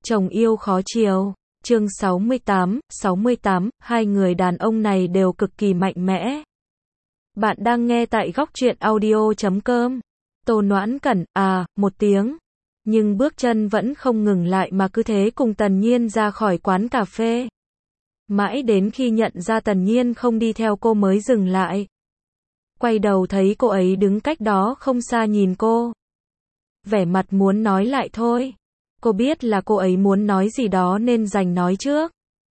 Chồng yêu khó chiều. Chương 68, hai người đàn ông này đều cực kỳ mạnh mẽ. Bạn đang nghe tại góc truyện audio.com. Tô Noãn Cẩn, một tiếng. Nhưng bước chân vẫn không ngừng lại mà cứ thế cùng Tần Nhiên ra khỏi quán cà phê. Mãi đến khi nhận ra Tần Nhiên không đi theo cô mới dừng lại. Quay đầu thấy cô ấy đứng cách đó không xa nhìn cô. Vẻ mặt muốn nói lại thôi. Cô biết là cô ấy muốn nói gì đó nên dành nói trước.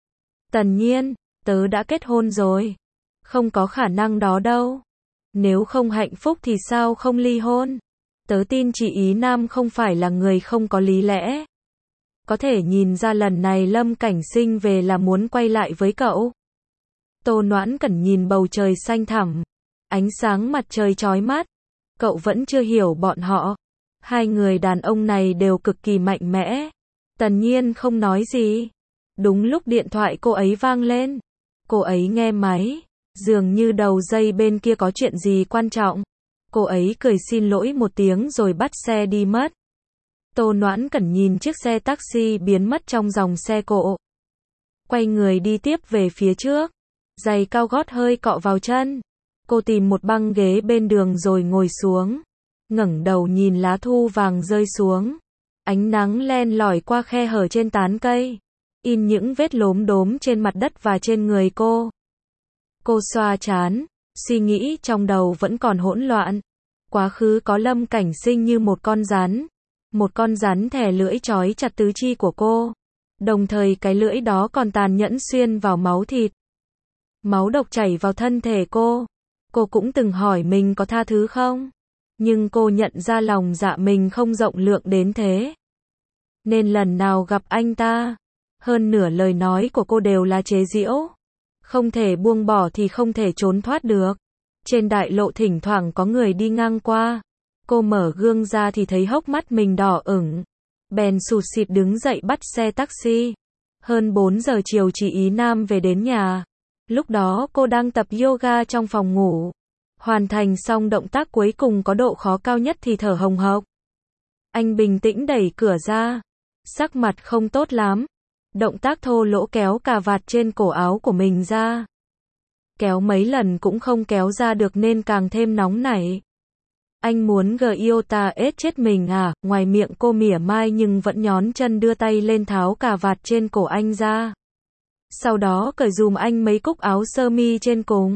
Tần Nhiên, tớ đã kết hôn rồi. Không có khả năng đó đâu. Nếu không hạnh phúc thì sao không ly hôn? Tớ tin chị Ý Nam không phải là người không có lý lẽ. Có thể nhìn ra lần này Lâm Cảnh Sinh về là muốn quay lại với cậu. Tô Noãn Cẩn nhìn bầu trời xanh thẳm. Ánh sáng mặt trời chói mắt. Cậu vẫn chưa hiểu bọn họ. Hai người đàn ông này đều cực kỳ mạnh mẽ. Tần Nhiên không nói gì. Đúng lúc điện thoại cô ấy vang lên. Cô ấy nghe máy. Dường như đầu dây bên kia có chuyện gì quan trọng. Cô ấy cười xin lỗi một tiếng rồi bắt xe đi mất. Tô Noãn Cẩn nhìn chiếc xe taxi biến mất trong dòng xe cộ. Quay người đi tiếp về phía trước. Giày cao gót hơi cọ vào chân. Cô tìm một băng ghế bên đường rồi ngồi xuống. Ngẩng đầu nhìn lá thu vàng rơi xuống. Ánh nắng len lỏi qua khe hở trên tán cây. In những vết lốm đốm trên mặt đất và trên người cô. Cô xoa trán. Suy nghĩ trong đầu vẫn còn hỗn loạn. Quá khứ có Lâm Cảnh Sinh như một con rắn. Một con rắn thè lưỡi trói chặt tứ chi của cô. Đồng thời cái lưỡi đó còn tàn nhẫn xuyên vào máu thịt. Máu độc chảy vào thân thể cô. Cô cũng từng hỏi mình có tha thứ không? Nhưng cô nhận ra lòng dạ mình không rộng lượng đến thế. Nên lần nào gặp anh ta, hơn nửa lời nói của cô đều là chế giễu. Không thể buông bỏ thì không thể trốn thoát được. Trên đại lộ thỉnh thoảng có người đi ngang qua. Cô mở gương ra thì thấy hốc mắt mình đỏ ửng. Bèn sụt sịt đứng dậy bắt xe taxi. Hơn 4 giờ chiều chị Ý Nam về đến nhà. Lúc đó cô đang tập yoga trong phòng ngủ. Hoàn thành xong động tác cuối cùng có độ khó cao nhất thì thở hồng hộc. Anh bình tĩnh đẩy cửa ra. Sắc mặt không tốt lắm. Động tác thô lỗ kéo cà vạt trên cổ áo của mình ra. Kéo mấy lần cũng không kéo ra được nên càng thêm nóng nảy. Anh muốn Giota ết chết mình à? Ngoài miệng cô mỉa mai nhưng vẫn nhón chân đưa tay lên tháo cà vạt trên cổ anh ra. Sau đó cởi giùm anh mấy cúc áo sơ mi trên cùng.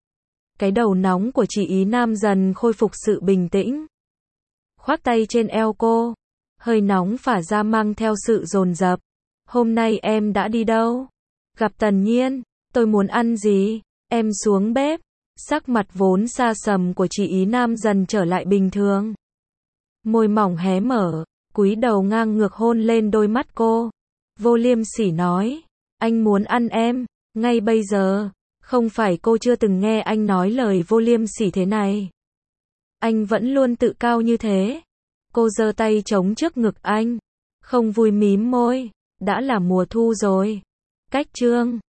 Cái đầu nóng của chị Ý Nam dần khôi phục sự bình tĩnh. Khoác tay trên eo cô. Hơi nóng phả ra mang theo sự dồn dập. Hôm nay em đã đi đâu? Gặp Tần Nhiên. Tôi muốn ăn gì? Em xuống bếp. Sắc mặt vốn xa sầm của chị Ý Nam dần trở lại bình thường. Môi mỏng hé mở. Cúi đầu ngang ngược hôn lên đôi mắt cô. Vô liêm sỉ nói. Anh muốn ăn em. Ngay bây giờ. Không phải cô chưa từng nghe anh nói lời vô liêm sỉ thế này. Anh vẫn luôn tự cao như thế. Cô giơ tay chống trước ngực anh. Không vui mím môi. Đã là mùa thu rồi. Cách chương